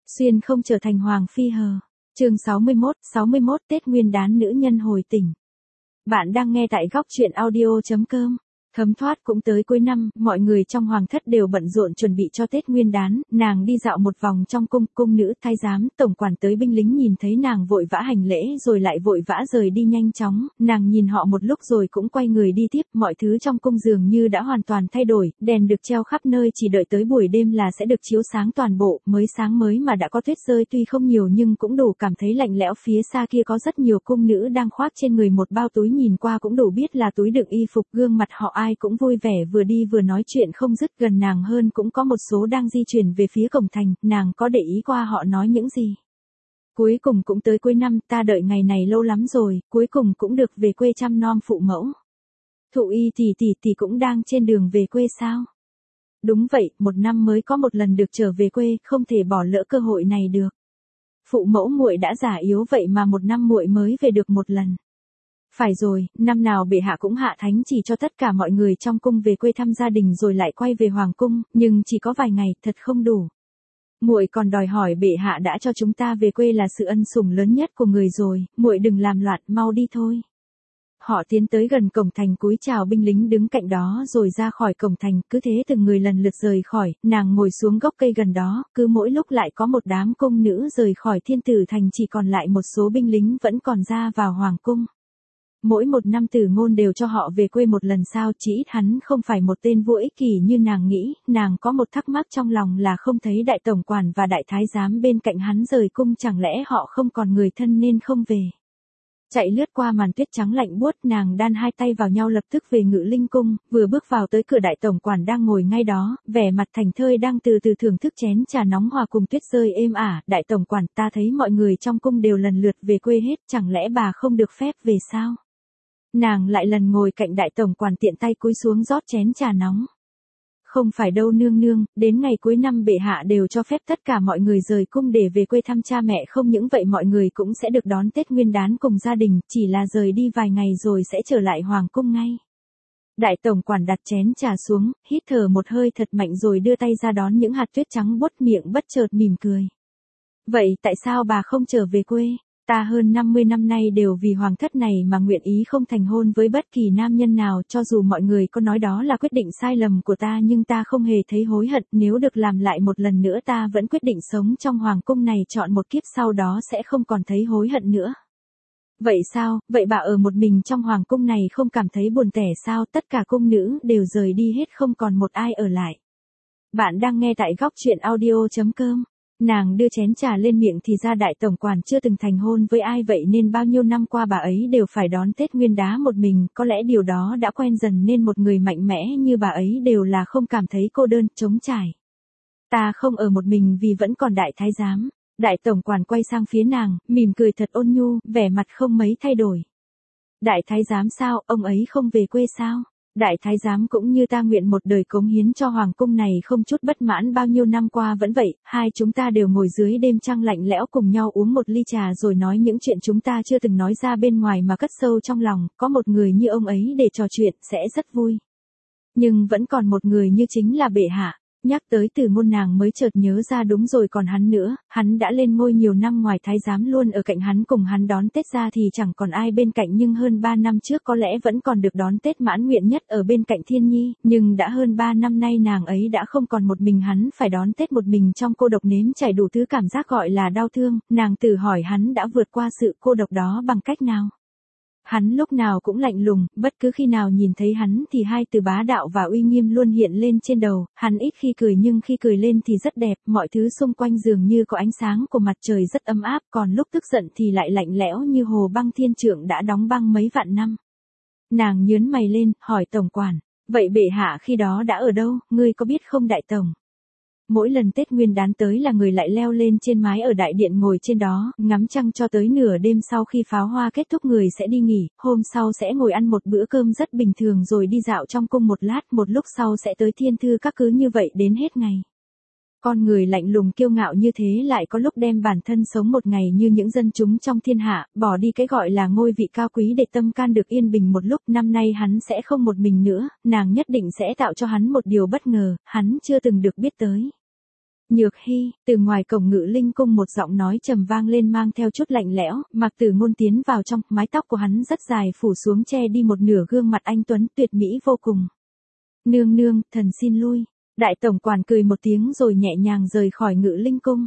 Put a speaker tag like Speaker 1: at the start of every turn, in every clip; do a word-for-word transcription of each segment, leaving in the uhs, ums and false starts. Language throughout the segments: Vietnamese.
Speaker 1: Xuyên không trở thành hoàng phi hờ. Chương sáu mươi mốt, sáu mươi mốt Tết Nguyên đán nữ nhân hồi tỉnh. Bạn đang nghe tại góc truyện audio chấm com. Thấm thoát cũng tới cuối năm, mọi người trong hoàng thất đều bận rộn chuẩn bị cho Tết Nguyên đán, nàng đi dạo một vòng trong cung, cung nữ, thái giám, tổng quản tới binh lính nhìn thấy nàng vội vã hành lễ rồi lại vội vã rời đi nhanh chóng, nàng nhìn họ một lúc rồi cũng quay người đi tiếp, mọi thứ trong cung dường như đã hoàn toàn thay đổi, đèn được treo khắp nơi chỉ đợi tới buổi đêm là sẽ được chiếu sáng toàn bộ, mới sáng mới mà đã có tuyết rơi tuy không nhiều nhưng cũng đủ cảm thấy lạnh lẽo, phía xa kia có rất nhiều cung nữ đang khoác trên người một bao túi nhìn qua cũng đủ biết là túi đựng y phục, gương mặt họ ai cũng vui vẻ vừa đi vừa nói chuyện không dứt, gần nàng hơn cũng có một số đang di chuyển về phía cổng thành, nàng có để ý qua họ nói những gì. Cuối cùng cũng tới cuối năm, ta đợi ngày này lâu lắm rồi, cuối cùng cũng được về quê chăm nom phụ mẫu. Thụ Y tỷ tỷ tỷ cũng đang trên đường về quê sao? Đúng vậy, một năm mới có một lần được trở về quê, không thể bỏ lỡ cơ hội này được. Phụ mẫu muội đã già yếu vậy mà một năm muội mới về được một lần. Phải rồi, năm nào bệ hạ cũng hạ thánh chỉ cho tất cả mọi người trong cung về quê thăm gia đình rồi lại quay về hoàng cung, nhưng chỉ có vài ngày, thật không đủ. Muội còn đòi hỏi bệ hạ đã cho chúng ta về quê là sự ân sủng lớn nhất của người rồi, muội đừng làm loạn, mau đi thôi. Họ tiến tới gần cổng thành cúi chào binh lính đứng cạnh đó rồi ra khỏi cổng thành, cứ thế từng người lần lượt rời khỏi, nàng ngồi xuống gốc cây gần đó, cứ mỗi lúc lại có một đám cung nữ rời khỏi thiên tử thành, chỉ còn lại một số binh lính vẫn còn ra vào hoàng cung. Mỗi một năm Tử Ngôn đều cho họ về quê một lần sao, chỉ ít hắn không phải một tên vua ích kỷ như nàng nghĩ, nàng có một thắc mắc trong lòng là không thấy đại tổng quản và đại thái giám bên cạnh hắn rời cung, chẳng lẽ họ không còn người thân nên không về. Chạy lướt qua màn tuyết trắng lạnh buốt, nàng đan hai tay vào nhau lập tức về Ngự Linh cung, vừa bước vào tới cửa đại tổng quản đang ngồi ngay đó, vẻ mặt thảnh thơi đang từ từ thưởng thức chén trà nóng hòa cùng tuyết rơi êm ả. Đại tổng quản, ta thấy mọi người trong cung đều lần lượt về quê hết, chẳng lẽ bà không được phép về sao? Nàng lại lần ngồi cạnh đại tổng quản tiện tay cúi xuống rót chén trà nóng. Không phải đâu nương nương, đến ngày cuối năm bệ hạ đều cho phép tất cả mọi người rời cung để về quê thăm cha mẹ, không những vậy mọi người cũng sẽ được đón Tết Nguyên đán cùng gia đình, chỉ là rời đi vài ngày rồi sẽ trở lại hoàng cung ngay. Đại tổng quản đặt chén trà xuống, hít thở một hơi thật mạnh rồi đưa tay ra đón những hạt tuyết trắng buốt, miệng bất chợt mỉm cười. Vậy tại sao bà không trở về quê? Ta hơn năm mươi năm nay đều vì hoàng thất này mà nguyện ý không thành hôn với bất kỳ nam nhân nào, cho dù mọi người có nói đó là quyết định sai lầm của ta nhưng ta không hề thấy hối hận, nếu được làm lại một lần nữa ta vẫn quyết định sống trong hoàng cung này trọn một kiếp, sau đó sẽ không còn thấy hối hận nữa. Vậy sao, vậy bà ở một mình trong hoàng cung này không cảm thấy buồn tẻ sao? Tất cả cung nữ đều rời đi hết, không còn một ai ở lại. Bạn đang nghe tại góc truyện audio chấm com. Nàng đưa chén trà lên miệng thì ra đại tổng quản chưa từng thành hôn với ai, vậy nên bao nhiêu năm qua bà ấy đều phải đón Tết Nguyên đán một mình, có lẽ điều đó đã quen dần nên một người mạnh mẽ như bà ấy đều là không cảm thấy cô đơn, trống trải. Ta không ở một mình vì vẫn còn đại thái giám. Đại tổng quản quay sang phía nàng, mỉm cười thật ôn nhu, vẻ mặt không mấy thay đổi. Đại thái giám sao, ông ấy không về quê sao? Đại thái giám cũng như ta nguyện một đời cống hiến cho hoàng cung này, không chút bất mãn, bao nhiêu năm qua vẫn vậy, hai chúng ta đều ngồi dưới đêm trăng lạnh lẽo cùng nhau uống một ly trà rồi nói những chuyện chúng ta chưa từng nói ra bên ngoài mà cất sâu trong lòng, có một người như ông ấy để trò chuyện sẽ rất vui. Nhưng vẫn còn một người như chính là bệ hạ. Nhắc tới Từ Ngôn nàng mới chợt nhớ ra, đúng rồi còn hắn nữa, hắn đã lên ngôi nhiều năm, ngoài thái giám luôn ở cạnh hắn cùng hắn đón Tết ra thì chẳng còn ai bên cạnh, nhưng hơn ba năm trước có lẽ vẫn còn được đón Tết mãn nguyện nhất ở bên cạnh Thiên Nhi, nhưng đã hơn ba năm nay nàng ấy đã không còn một mình hắn, phải đón Tết một mình trong cô độc, nếm trải đủ thứ cảm giác gọi là đau thương, nàng tự hỏi hắn đã vượt qua sự cô độc đó bằng cách nào. Hắn lúc nào cũng lạnh lùng, bất cứ khi nào nhìn thấy hắn thì hai từ bá đạo và uy nghiêm luôn hiện lên trên đầu, hắn ít khi cười nhưng khi cười lên thì rất đẹp, mọi thứ xung quanh dường như có ánh sáng của mặt trời rất ấm áp, còn lúc tức giận thì lại lạnh lẽo như hồ băng thiên trượng đã đóng băng mấy vạn năm. Nàng nhớn mày lên, hỏi tổng quản, vậy bệ hạ khi đó đã ở đâu, ngươi có biết không đại tổng? Mỗi lần Tết Nguyên đán tới là người lại leo lên trên mái ở đại điện ngồi trên đó, ngắm trăng cho tới nửa đêm, sau khi pháo hoa kết thúc người sẽ đi nghỉ, hôm sau sẽ ngồi ăn một bữa cơm rất bình thường rồi đi dạo trong cung một lát, một lúc sau sẽ tới thiên thư các, cứ như vậy đến hết ngày. Con người lạnh lùng kiêu ngạo như thế lại có lúc đem bản thân sống một ngày như những dân chúng trong thiên hạ, bỏ đi cái gọi là ngôi vị cao quý để tâm can được yên bình một lúc. Năm nay hắn sẽ không một mình nữa, nàng nhất định sẽ tạo cho hắn một điều bất ngờ, hắn chưa từng được biết tới. Nhược Hy, từ ngoài cổng Ngự Linh cung một giọng nói trầm vang lên mang theo chút lạnh lẽo, Mạc Tử Ngôn tiến vào trong, mái tóc của hắn rất dài phủ xuống che đi một nửa gương mặt anh tuấn tuyệt mỹ vô cùng. Nương nương, thần xin lui. Đại tổng quản cười một tiếng rồi nhẹ nhàng rời khỏi Ngự Linh cung.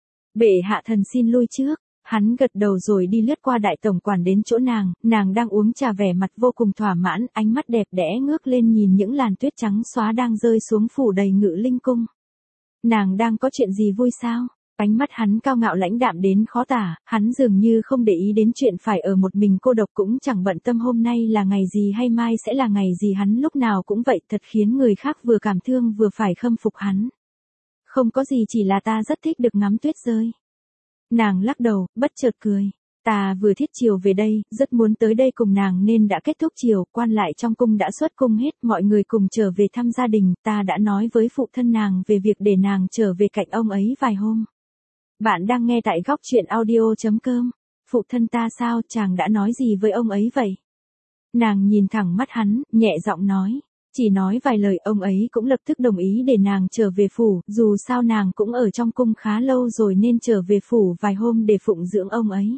Speaker 1: Bệ hạ thần xin lui trước. Hắn gật đầu rồi đi lướt qua đại tổng quản đến chỗ nàng, nàng đang uống trà vẻ mặt vô cùng thỏa mãn, ánh mắt đẹp đẽ ngước lên nhìn những làn tuyết trắng xóa đang rơi xuống phủ đầy Ngự Linh cung. Nàng đang có chuyện gì vui sao? Ánh mắt hắn cao ngạo lãnh đạm đến khó tả, hắn dường như không để ý đến chuyện phải ở một mình cô độc, cũng chẳng bận tâm hôm nay là ngày gì hay mai sẽ là ngày gì, hắn lúc nào cũng vậy, thật khiến người khác vừa cảm thương vừa phải khâm phục hắn. Không có gì, chỉ là ta rất thích được ngắm tuyết rơi. Nàng lắc đầu, bất chợt cười. Ta vừa thiết chiều về đây, rất muốn tới đây cùng nàng nên đã kết thúc chiều, quan lại trong cung đã xuất cung hết, mọi người cùng trở về thăm gia đình, ta đã nói với phụ thân nàng về việc để nàng trở về cạnh ông ấy vài hôm. Bạn đang nghe tại góc truyện audio chấm com. Phụ thân ta sao, chàng đã nói gì với ông ấy vậy? Nàng nhìn thẳng mắt hắn, nhẹ giọng nói. Chỉ nói vài lời, ông ấy cũng lập tức đồng ý để nàng trở về phủ, dù sao nàng cũng ở trong cung khá lâu rồi nên trở về phủ vài hôm để phụng dưỡng ông ấy.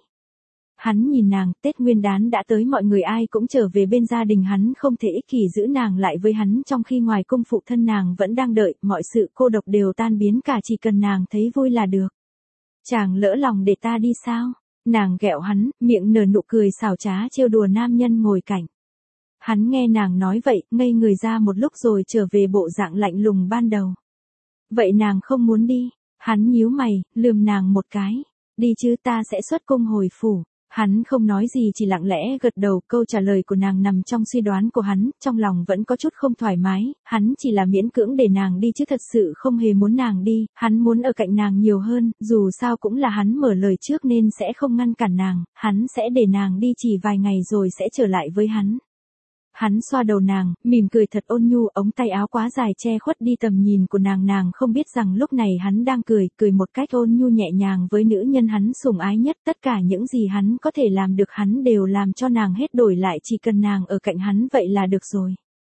Speaker 1: Hắn nhìn nàng, Tết Nguyên đán đã tới, mọi người ai cũng trở về bên gia đình, hắn không thể ích kỷ giữ nàng lại với hắn trong khi ngoài cung phụ thân nàng vẫn đang đợi, mọi sự cô độc đều tan biến cả, chỉ cần nàng thấy vui là được. Chàng lỡ lòng để ta đi sao? Nàng ghẹo hắn, miệng nở nụ cười xảo trá trêu đùa nam nhân ngồi cạnh. Hắn nghe nàng nói vậy, ngây người ra một lúc rồi trở về bộ dạng lạnh lùng ban đầu. Vậy nàng không muốn đi? Hắn nhíu mày, lườm nàng một cái. Đi chứ, ta sẽ xuất cung hồi phủ. Hắn không nói gì, chỉ lặng lẽ gật đầu, câu trả lời của nàng nằm trong suy đoán của hắn, trong lòng vẫn có chút không thoải mái, hắn chỉ là miễn cưỡng để nàng đi chứ thật sự không hề muốn nàng đi, hắn muốn ở cạnh nàng nhiều hơn, dù sao cũng là hắn mở lời trước nên sẽ không ngăn cản nàng, hắn sẽ để nàng đi chỉ vài ngày rồi sẽ trở lại với hắn. Hắn xoa đầu nàng, mỉm cười thật ôn nhu, ống tay áo quá dài che khuất đi tầm nhìn của nàng, nàng không biết rằng lúc này hắn đang cười, cười một cách ôn nhu nhẹ nhàng với nữ nhân hắn sủng ái nhất, tất cả những gì hắn có thể làm được hắn đều làm cho nàng hết, đổi lại chỉ cần nàng ở cạnh hắn vậy là được rồi.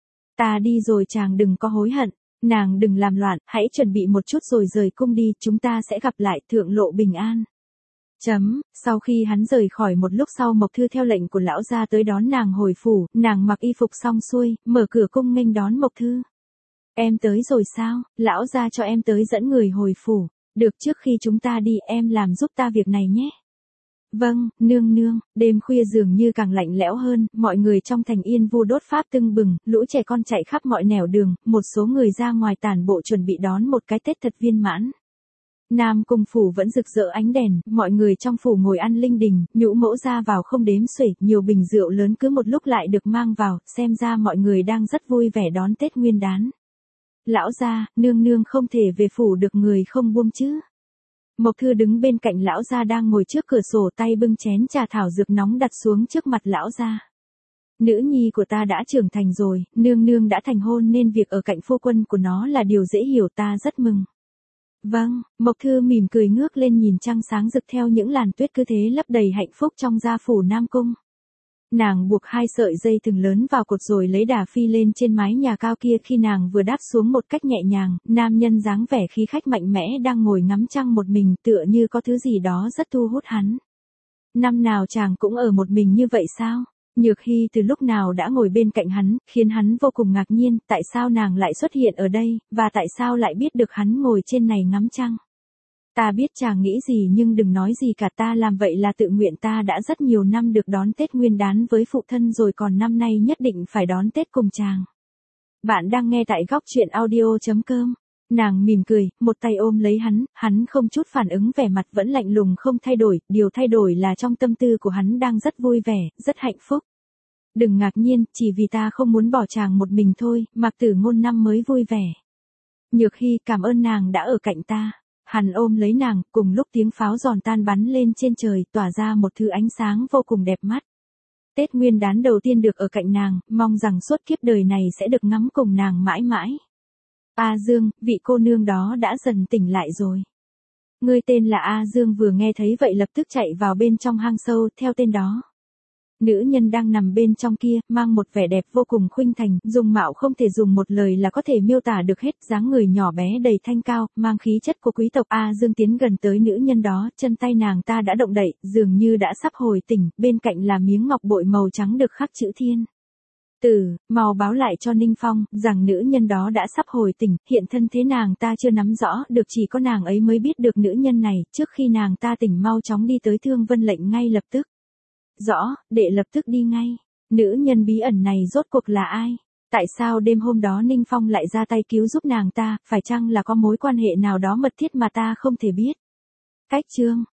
Speaker 1: Ta đi rồi, chàng đừng có hối hận, nàng đừng làm loạn, hãy chuẩn bị một chút rồi rời cung đi, chúng ta sẽ gặp lại, thượng lộ bình an. Chấm, sau khi hắn rời khỏi một lúc sau, Mộc Thư theo lệnh của lão gia tới đón nàng hồi phủ, nàng mặc y phục xong xuôi, mở cửa cung nghênh đón Mộc Thư. Em tới rồi sao, lão gia cho em tới dẫn người hồi phủ, được, trước khi chúng ta đi em làm giúp ta việc này nhé. Vâng, nương nương. Đêm khuya dường như càng lạnh lẽo hơn, mọi người trong thành Yên Vu đốt pháp tưng bừng, lũ trẻ con chạy khắp mọi nẻo đường, một số người ra ngoài tản bộ chuẩn bị đón một cái Tết thật viên mãn. Nam cung phủ vẫn rực rỡ ánh đèn, mọi người trong phủ ngồi ăn linh đình, nhũ mẫu ra vào không đếm xuể, nhiều bình rượu lớn cứ một lúc lại được mang vào, xem ra mọi người đang rất vui vẻ đón Tết Nguyên đán. Lão gia, nương nương không thể về phủ được, người không buông chứ. Mộc Thư đứng bên cạnh lão gia đang ngồi trước cửa sổ, tay bưng chén trà thảo dược nóng đặt xuống trước mặt lão gia. Nữ nhi của ta đã trưởng thành rồi, nương nương đã thành hôn nên việc ở cạnh phu quân của nó là điều dễ hiểu, ta rất mừng. Vâng, Mộc Thư mỉm cười ngước lên nhìn trăng sáng rực theo những làn tuyết, cứ thế lấp đầy hạnh phúc trong gia phủ Nam Cung. Nàng buộc hai sợi dây thừng lớn vào cột rồi lấy đà phi lên trên mái nhà cao kia, khi nàng vừa đáp xuống một cách nhẹ nhàng, nam nhân dáng vẻ khí khách mạnh mẽ đang ngồi ngắm trăng một mình, tựa như có thứ gì đó rất thu hút hắn. Năm nào chàng cũng ở một mình như vậy sao? Nhược Hy từ lúc nào đã ngồi bên cạnh hắn, khiến hắn vô cùng ngạc nhiên, tại sao nàng lại xuất hiện ở đây, và tại sao lại biết được hắn ngồi trên này ngắm trăng. Ta biết chàng nghĩ gì nhưng đừng nói gì cả, ta làm vậy là tự nguyện, ta đã rất nhiều năm được đón Tết Nguyên đán với phụ thân rồi, còn năm nay nhất định phải đón Tết cùng chàng. Bạn đang nghe tại góc truyện audio chấm com. Nàng mỉm cười, một tay ôm lấy hắn, hắn không chút phản ứng, vẻ mặt vẫn lạnh lùng không thay đổi, điều thay đổi là trong tâm tư của hắn đang rất vui vẻ, rất hạnh phúc. Đừng ngạc nhiên, chỉ vì ta không muốn bỏ chàng một mình thôi, Mạc Tử Ngôn năm mới vui vẻ. Nhược Hy, cảm ơn nàng đã ở cạnh ta. Hắn ôm lấy nàng, cùng lúc tiếng pháo giòn tan bắn lên trên trời, tỏa ra một thứ ánh sáng vô cùng đẹp mắt. Tết Nguyên đán đầu tiên được ở cạnh nàng, mong rằng suốt kiếp đời này sẽ được ngắm cùng nàng mãi mãi. A Dương, vị cô nương đó đã dần tỉnh lại rồi. Ngươi tên là A Dương, vừa nghe thấy vậy lập tức chạy vào bên trong hang sâu, theo tên đó. Nữ nhân đang nằm bên trong kia, mang một vẻ đẹp vô cùng khuynh thành, dung mạo không thể dùng một lời là có thể miêu tả được hết, dáng người nhỏ bé đầy thanh cao, mang khí chất của quý tộc. A Dương tiến gần tới nữ nhân đó, chân tay nàng ta đã động đậy, dường như đã sắp hồi tỉnh, bên cạnh là miếng ngọc bội màu trắng được khắc chữ thiên. Tử, mau báo lại cho Ninh Phong, rằng nữ nhân đó đã sắp hồi tỉnh, hiện thân thế nàng ta chưa nắm rõ, được chỉ có nàng ấy mới biết được nữ nhân này, trước khi nàng ta tỉnh mau chóng đi tới Thương Vân lệnh ngay lập tức. Rõ, đệ lập tức đi ngay. Nữ nhân bí ẩn này rốt cuộc là ai? Tại sao đêm hôm đó Ninh Phong lại ra tay cứu giúp nàng ta, phải chăng là có mối quan hệ nào đó mật thiết mà ta không thể biết? Cách chương